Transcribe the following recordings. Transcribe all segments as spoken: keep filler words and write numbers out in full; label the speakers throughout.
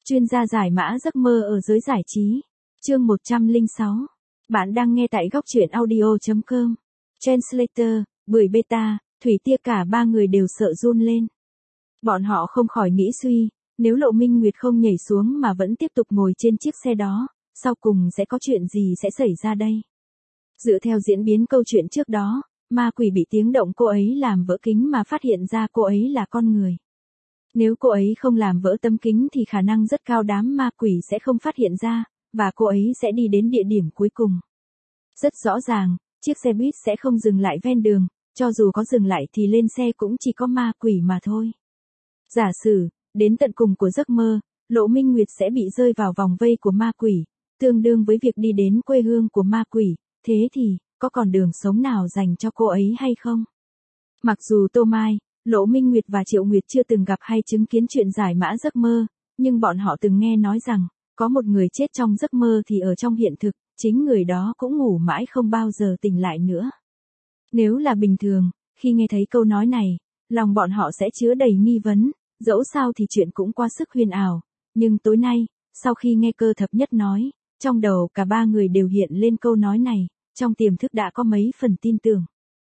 Speaker 1: Chuyên gia giải mã giấc mơ ở giới giải trí. Chương một trăm lẻ sáu. Bạn đang nghe tại góc truyện audio chấm com. Translator, Bưởi Beta, Thủy Tia cả ba người đều sợ run lên. Bọn họ không khỏi nghĩ suy, nếu Lộ Minh Nguyệt không nhảy xuống mà vẫn tiếp tục ngồi trên chiếc xe đó, sau cùng sẽ có chuyện gì sẽ xảy ra đây? Dựa theo diễn biến câu chuyện trước đó, ma quỷ bị tiếng động cô ấy làm vỡ kính mà phát hiện ra cô ấy là con người. Nếu cô ấy không làm vỡ tấm kính thì khả năng rất cao đám ma quỷ sẽ không phát hiện ra, và cô ấy sẽ đi đến địa điểm cuối cùng. Rất rõ ràng, chiếc xe buýt sẽ không dừng lại ven đường, cho dù có dừng lại thì lên xe cũng chỉ có ma quỷ mà thôi. Giả sử, đến tận cùng của giấc mơ, Lộ Minh Nguyệt sẽ bị rơi vào vòng vây của ma quỷ, tương đương với việc đi đến quê hương của ma quỷ, thế thì, có còn đường sống nào dành cho cô ấy hay không? Mặc dù Tô Mai, Lộ Minh Nguyệt và Triệu Nguyệt chưa từng gặp hay chứng kiến chuyện giải mã giấc mơ, nhưng bọn họ từng nghe nói rằng, có một người chết trong giấc mơ thì ở trong hiện thực, chính người đó cũng ngủ mãi không bao giờ tỉnh lại nữa. Nếu là bình thường, khi nghe thấy câu nói này, lòng bọn họ sẽ chứa đầy nghi vấn, dẫu sao thì chuyện cũng quá sức huyền ảo, nhưng tối nay, sau khi nghe Cơ Thập Nhất nói, trong đầu cả ba người đều hiện lên câu nói này, trong tiềm thức đã có mấy phần tin tưởng.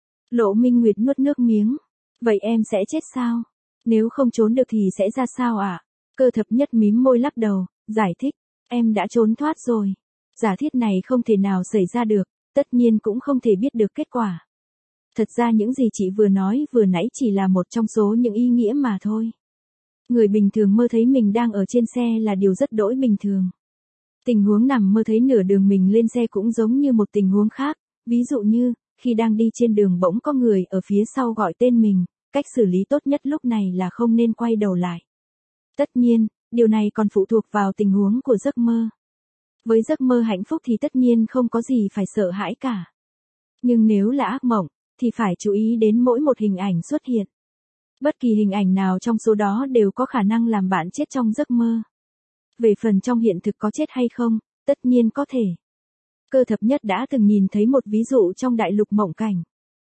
Speaker 1: Lộ Minh Nguyệt nuốt nước miếng. Vậy em sẽ chết sao? Nếu không trốn được thì sẽ ra sao ạ? À? Cơ Thập Nhất mím môi lắc đầu, giải thích, em đã trốn thoát rồi. Giả thiết này không thể nào xảy ra được, tất nhiên cũng không thể biết được kết quả. Thật ra những gì chị vừa nói vừa nãy chỉ là một trong số những ý nghĩa mà thôi. Người bình thường mơ thấy mình đang ở trên xe là điều rất đỗi bình thường. Tình huống nằm mơ thấy nửa đường mình lên xe cũng giống như một tình huống khác, ví dụ như, khi đang đi trên đường bỗng có người ở phía sau gọi tên mình, cách xử lý tốt nhất lúc này là không nên quay đầu lại. Tất nhiên, điều này còn phụ thuộc vào tình huống của giấc mơ. Với giấc mơ hạnh phúc thì tất nhiên không có gì phải sợ hãi cả. Nhưng nếu là ác mộng, thì phải chú ý đến mỗi một hình ảnh xuất hiện. Bất kỳ hình ảnh nào trong số đó đều có khả năng làm bạn chết trong giấc mơ. Về phần trong hiện thực có chết hay không, tất nhiên có thể. Cơ Thập Nhất đã từng nhìn thấy một ví dụ trong đại lục mộng cảnh.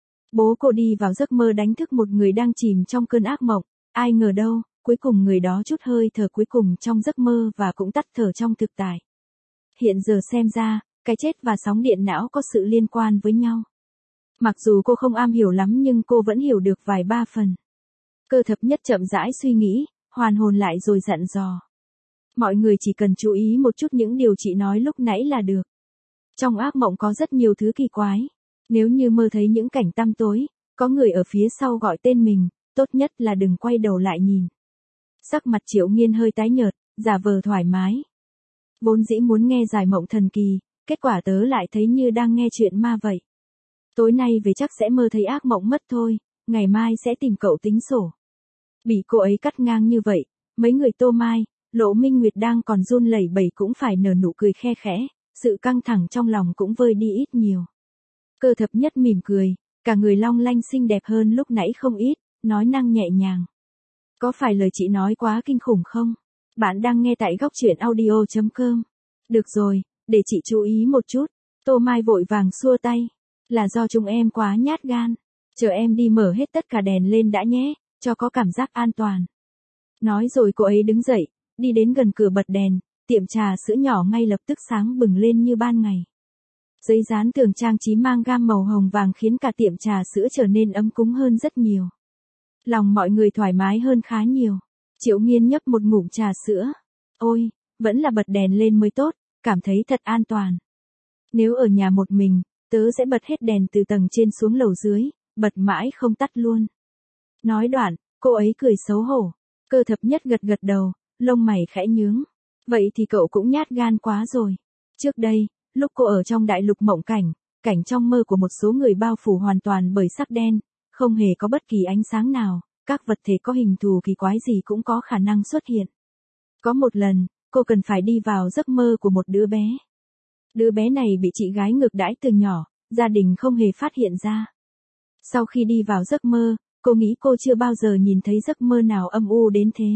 Speaker 1: Bố cô đi vào giấc mơ đánh thức một người đang chìm trong cơn ác mộng, ai ngờ đâu, cuối cùng người đó chút hơi thở cuối cùng trong giấc mơ và cũng tắt thở trong thực tại. Hiện giờ xem ra, cái chết và sóng điện não có sự liên quan với nhau. Mặc dù cô không am hiểu lắm nhưng cô vẫn hiểu được vài ba phần. Cơ Thập Nhất chậm rãi suy nghĩ, hoàn hồn lại rồi dặn dò. Mọi người chỉ cần chú ý một chút những điều chị nói lúc nãy là được. Trong ác mộng có rất nhiều thứ kỳ quái. Nếu như mơ thấy những cảnh tăm tối, có người ở phía sau gọi tên mình, tốt nhất là đừng quay đầu lại nhìn. Sắc mặt Triệu Nghiên hơi tái nhợt, giả vờ thoải mái. Vốn dĩ muốn nghe giải mộng thần kỳ, kết quả tớ lại thấy như đang nghe chuyện ma vậy. Tối nay về chắc sẽ mơ thấy ác mộng mất thôi, ngày mai sẽ tìm cậu tính sổ. Bị cô ấy cắt ngang như vậy, mấy người Tô Mai, Lộ Minh Nguyệt đang còn run lẩy bẩy cũng phải nở nụ cười khe khẽ, sự căng thẳng trong lòng cũng vơi đi ít nhiều. Cơ Thập Nhất mỉm cười, cả người long lanh xinh đẹp hơn lúc nãy không ít, nói năng nhẹ nhàng. Có phải lời chị nói quá kinh khủng không? Bạn đang nghe tại góc truyện audio chấm com. Được rồi, để chị chú ý một chút. Tô Mai vội vàng xua tay. Là do chúng em quá nhát gan. Chờ em đi mở hết tất cả đèn lên đã nhé, cho có cảm giác an toàn. Nói rồi cô ấy đứng dậy, đi đến gần cửa bật đèn, tiệm trà sữa nhỏ ngay lập tức sáng bừng lên như ban ngày. Giấy dán tường trang trí mang gam màu hồng vàng khiến cả tiệm trà sữa trở nên ấm cúng hơn rất nhiều. Lòng mọi người thoải mái hơn khá nhiều. Triệu Nghiên nhấp một ngụm trà sữa. Ôi, vẫn là bật đèn lên mới tốt, cảm thấy thật an toàn. Nếu ở nhà một mình, tớ sẽ bật hết đèn từ tầng trên xuống lầu dưới, bật mãi không tắt luôn. Nói đoạn, cô ấy cười xấu hổ. Cơ Thập Nhất gật gật đầu, lông mày khẽ nhướng. Vậy thì cậu cũng nhát gan quá rồi. Trước đây, lúc cô ở trong đại lục mộng cảnh, cảnh trong mơ của một số người bao phủ hoàn toàn bởi sắc đen, không hề có bất kỳ ánh sáng nào, các vật thể có hình thù kỳ quái gì cũng có khả năng xuất hiện. Có một lần, cô cần phải đi vào giấc mơ của một đứa bé. Đứa bé này bị chị gái ngược đãi từ nhỏ, gia đình không hề phát hiện ra. Sau khi đi vào giấc mơ, cô nghĩ cô chưa bao giờ nhìn thấy giấc mơ nào âm u đến thế.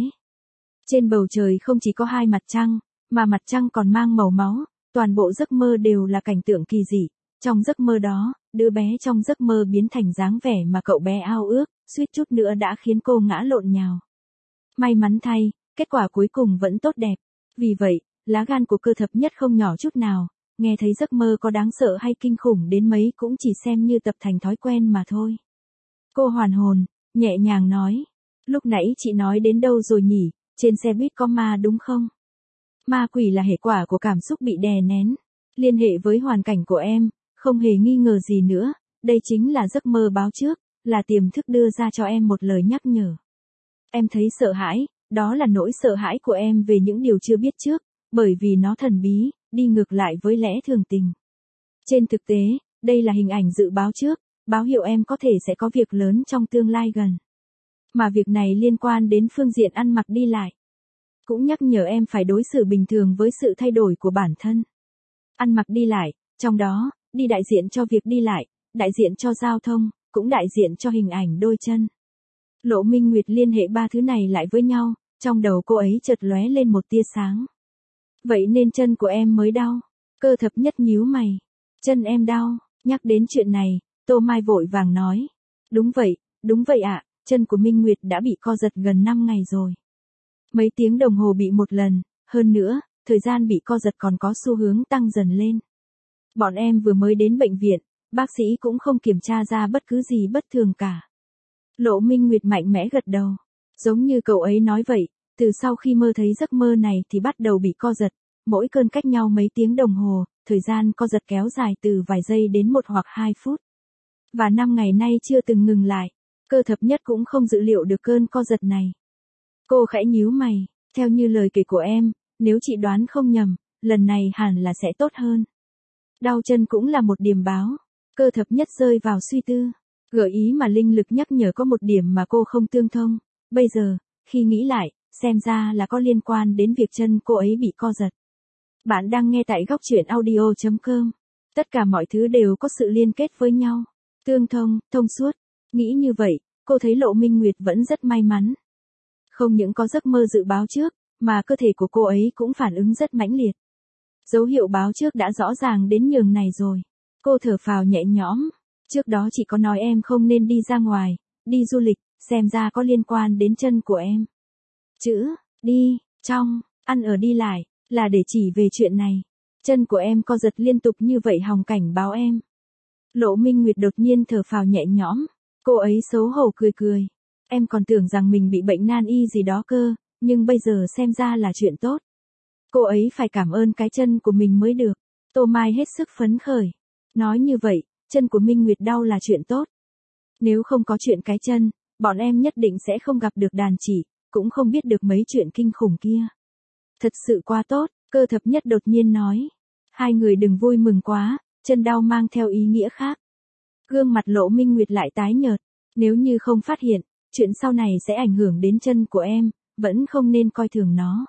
Speaker 1: Trên bầu trời không chỉ có hai mặt trăng, mà mặt trăng còn mang màu máu, toàn bộ giấc mơ đều là cảnh tượng kỳ dị. Trong giấc mơ đó, đứa bé trong giấc mơ biến thành dáng vẻ mà cậu bé ao ước, suýt chút nữa đã khiến cô ngã lộn nhào. May mắn thay, kết quả cuối cùng vẫn tốt đẹp. Vì vậy, lá gan của Cơ Thập Nhất không nhỏ chút nào, nghe thấy giấc mơ có đáng sợ hay kinh khủng đến mấy cũng chỉ xem như tập thành thói quen mà thôi. Cô hoàn hồn, nhẹ nhàng nói. Lúc nãy chị nói đến đâu rồi nhỉ, trên xe buýt có ma đúng không? Ma quỷ là hệ quả của cảm xúc bị đè nén, liên hệ với hoàn cảnh của em, không hề nghi ngờ gì nữa, đây chính là giấc mơ báo trước, là tiềm thức đưa ra cho em một lời nhắc nhở. Em thấy sợ hãi, đó là nỗi sợ hãi của em về những điều chưa biết trước, bởi vì nó thần bí, đi ngược lại với lẽ thường tình. Trên thực tế, đây là hình ảnh dự báo trước, báo hiệu em có thể sẽ có việc lớn trong tương lai gần. Mà việc này liên quan đến phương diện ăn mặc đi lại. Cũng nhắc nhở em phải đối xử bình thường với sự thay đổi của bản thân. Ăn mặc đi lại, trong đó, đi đại diện cho việc đi lại, đại diện cho giao thông, cũng đại diện cho hình ảnh đôi chân. Lộ Minh Nguyệt liên hệ ba thứ này lại với nhau, trong đầu cô ấy chợt lóe lên một tia sáng. Vậy nên chân của em mới đau. Cơ Thập Nhất nhíu mày. Chân em đau, nhắc đến chuyện này, Tô Mai vội vàng nói. Đúng vậy, đúng vậy ạ, chân của Minh Nguyệt đã bị co giật gần năm ngày rồi. Mấy tiếng đồng hồ bị một lần, hơn nữa, thời gian bị co giật còn có xu hướng tăng dần lên. Bọn em vừa mới đến bệnh viện, bác sĩ cũng không kiểm tra ra bất cứ gì bất thường cả. Lộ Minh Nguyệt mạnh mẽ gật đầu. Giống như cậu ấy nói vậy, từ sau khi mơ thấy giấc mơ này thì bắt đầu bị co giật, mỗi cơn cách nhau mấy tiếng đồng hồ, thời gian co giật kéo dài từ vài giây đến một hoặc hai phút. Và năm ngày nay chưa từng ngừng lại, Cơ Thập Nhất cũng không dự liệu được cơn co giật này. Cô khẽ nhíu mày, theo như lời kể của em, nếu chị đoán không nhầm, lần này hẳn là sẽ tốt hơn. Đau chân cũng là một điểm báo. Cơ Thập Nhất rơi vào suy tư, gợi ý mà linh lực nhắc nhở có một điểm mà cô không tương thông. Bây giờ, khi nghĩ lại, xem ra là có liên quan đến việc chân cô ấy bị co giật. Bạn đang nghe tại góc truyện audio chấm com. Tất cả mọi thứ đều có sự liên kết với nhau. Tương thông, thông suốt. Nghĩ như vậy, cô thấy Lộ Minh Nguyệt vẫn rất may mắn. Không những có giấc mơ dự báo trước, mà cơ thể của cô ấy cũng phản ứng rất mãnh liệt. Dấu hiệu báo trước đã rõ ràng đến nhường này rồi. Cô thở phào nhẹ nhõm. Trước đó chị có nói em không nên đi ra ngoài, đi du lịch, xem ra có liên quan đến chân của em. Chữ, đi, trong, ăn ở đi lại, là để chỉ về chuyện này. Chân của em co giật liên tục như vậy hòng cảnh báo em. Lộ Minh Nguyệt đột nhiên thở phào nhẹ nhõm. Cô ấy xấu hổ cười cười. Em còn tưởng rằng mình bị bệnh nan y gì đó cơ, nhưng bây giờ xem ra là chuyện tốt. Cô ấy phải cảm ơn cái chân của mình mới được. Tô Mai hết sức phấn khởi. Nói như vậy, chân của Minh Nguyệt đau là chuyện tốt. Nếu không có chuyện cái chân, bọn em nhất định sẽ không gặp được đàn chỉ, cũng không biết được mấy chuyện kinh khủng kia. Thật sự quá tốt, Cơ Thập Nhất đột nhiên nói. Hai người đừng vui mừng quá, chân đau mang theo ý nghĩa khác. Gương mặt Lộ Minh Nguyệt lại tái nhợt. Nếu như không phát hiện, chuyện sau này sẽ ảnh hưởng đến chân của em, vẫn không nên coi thường nó.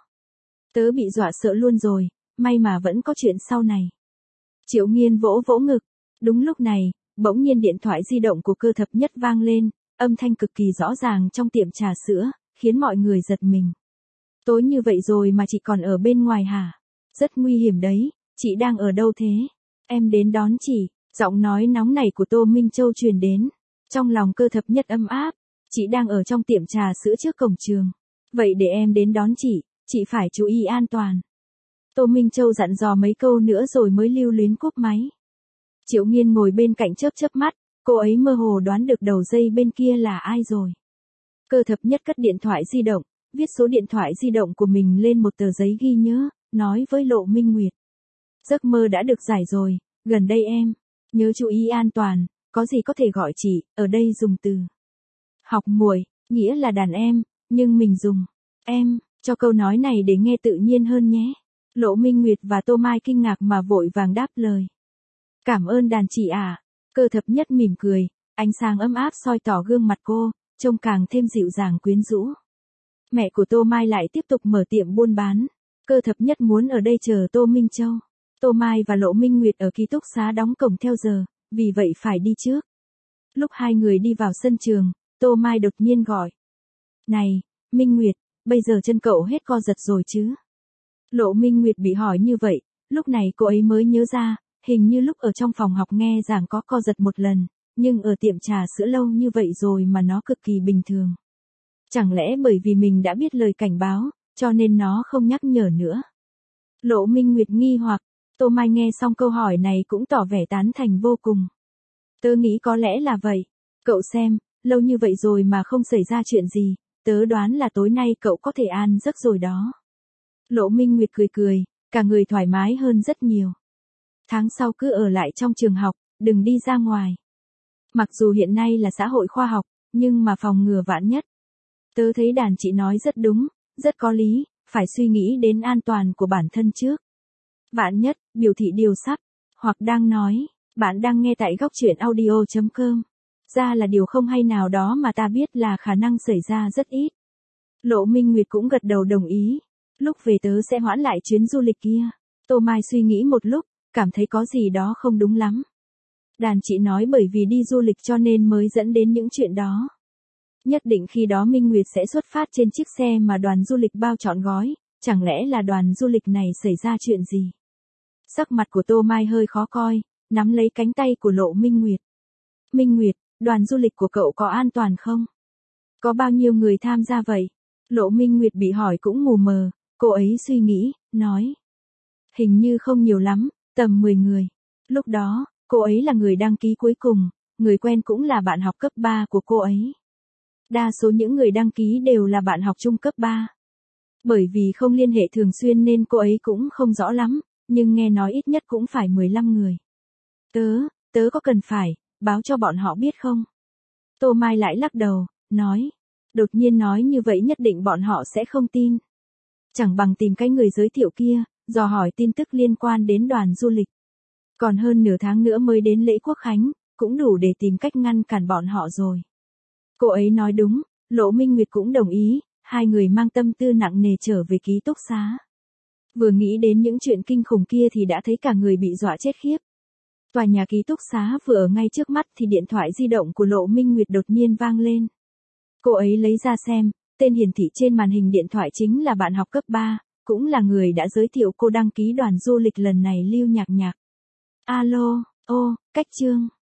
Speaker 1: Tớ bị dọa sợ luôn rồi, may mà vẫn có chuyện sau này. Triệu Nghiên vỗ vỗ ngực. Đúng lúc này, bỗng nhiên điện thoại di động của Cơ Thập Nhất vang lên, âm thanh cực kỳ rõ ràng trong tiệm trà sữa, khiến mọi người giật mình. Tối như vậy rồi mà chị còn ở bên ngoài hả? Rất nguy hiểm đấy, chị đang ở đâu thế? Em đến đón chị, giọng nói nóng nảy của Tô Minh Châu truyền đến. Trong lòng Cơ Thập Nhất ấm áp, chị đang ở trong tiệm trà sữa trước cổng trường. Vậy để em đến đón chị, chị phải chú ý an toàn. Tô Minh Châu dặn dò mấy câu nữa rồi mới lưu luyến cúp máy. Triệu Nghiên ngồi bên cạnh chớp chớp mắt, cô ấy mơ hồ đoán được đầu dây bên kia là ai rồi. Cơ Thập Nhất cất điện thoại di động, viết số điện thoại di động của mình lên một tờ giấy ghi nhớ, nói với Lộ Minh Nguyệt. Giấc mơ đã được giải rồi, gần đây em, nhớ chú ý an toàn, có gì có thể gọi chị, ở đây dùng từ học muội, nghĩa là đàn em, nhưng mình dùng em, cho câu nói này để nghe tự nhiên hơn nhé. Lộ Minh Nguyệt và Tô Mai kinh ngạc mà vội vàng đáp lời. Cảm ơn đàn chị à. Cơ Thập Nhất mỉm cười, ánh sáng ấm áp soi tỏ gương mặt cô, trông càng thêm dịu dàng quyến rũ. Mẹ của Tô Mai lại tiếp tục mở tiệm buôn bán. Cơ Thập Nhất muốn ở đây chờ Tô Minh Châu. Tô Mai và Lộ Minh Nguyệt ở ký túc xá đóng cổng theo giờ, vì vậy phải đi trước. Lúc hai người đi vào sân trường, Tô Mai đột nhiên gọi. Này, Minh Nguyệt, bây giờ chân cậu hết co giật rồi chứ? Lộ Minh Nguyệt bị hỏi như vậy, lúc này cô ấy mới nhớ ra, hình như lúc ở trong phòng học nghe giảng có co giật một lần, nhưng ở tiệm trà sữa lâu như vậy rồi mà nó cực kỳ bình thường. Chẳng lẽ bởi vì mình đã biết lời cảnh báo, cho nên nó không nhắc nhở nữa? Lộ Minh Nguyệt nghi hoặc, Tô Mai nghe xong câu hỏi này cũng tỏ vẻ tán thành vô cùng. Tớ nghĩ có lẽ là vậy. Cậu xem, lâu như vậy rồi mà không xảy ra chuyện gì, tớ đoán là tối nay cậu có thể an giấc rồi đó. Lộ Minh Nguyệt cười cười, cả người thoải mái hơn rất nhiều. Tháng sau cứ ở lại trong trường học, đừng đi ra ngoài. Mặc dù hiện nay là xã hội khoa học, nhưng mà phòng ngừa vạn nhất. Tớ thấy đàn chị nói rất đúng, rất có lý, phải suy nghĩ đến an toàn của bản thân trước. Vạn nhất, biểu thị điều sắp, hoặc đang nói, bạn đang nghe tại góc truyện audio chấm com. Ra là điều không hay nào đó mà ta biết là khả năng xảy ra rất ít. Lộ Minh Nguyệt cũng gật đầu đồng ý. Lúc về tớ sẽ hoãn lại chuyến du lịch kia. Tô Mai suy nghĩ một lúc, cảm thấy có gì đó không đúng lắm. Đàn chị nói bởi vì đi du lịch cho nên mới dẫn đến những chuyện đó. Nhất định khi đó Minh Nguyệt sẽ xuất phát trên chiếc xe mà đoàn du lịch bao trọn gói, chẳng lẽ là đoàn du lịch này xảy ra chuyện gì? Sắc mặt của Tô Mai hơi khó coi, nắm lấy cánh tay của Lộ Minh Nguyệt. Minh Nguyệt, đoàn du lịch của cậu có an toàn không? Có bao nhiêu người tham gia vậy? Lộ Minh Nguyệt bị hỏi cũng mù mờ, cô ấy suy nghĩ, nói. Hình như không nhiều lắm, tầm mười người. Lúc đó, cô ấy là người đăng ký cuối cùng, người quen cũng là bạn học cấp ba của cô ấy. Đa số những người đăng ký đều là bạn học trung cấp ba. Bởi vì không liên hệ thường xuyên nên cô ấy cũng không rõ lắm, nhưng nghe nói ít nhất cũng phải mười lăm người. Tớ, tớ có cần phải báo cho bọn họ biết không? Tô Mai lại lắc đầu, nói. Đột nhiên nói như vậy nhất định bọn họ sẽ không tin. Chẳng bằng tìm cái người giới thiệu kia, dò hỏi tin tức liên quan đến đoàn du lịch. Còn hơn nửa tháng nữa mới đến lễ Quốc Khánh, cũng đủ để tìm cách ngăn cản bọn họ rồi. Cô ấy nói đúng, Lộ Minh Nguyệt cũng đồng ý, hai người mang tâm tư nặng nề trở về ký túc xá. Vừa nghĩ đến những chuyện kinh khủng kia thì đã thấy cả người bị dọa chết khiếp. Tòa nhà ký túc xá vừa ở ngay trước mắt thì điện thoại di động của Lộ Minh Nguyệt đột nhiên vang lên. Cô ấy lấy ra xem, tên hiển thị trên màn hình điện thoại chính là bạn học cấp ba, cũng là người đã giới thiệu cô đăng ký đoàn du lịch lần này Lưu Nhạc Nhạc. Alo, ô, Cách Trương.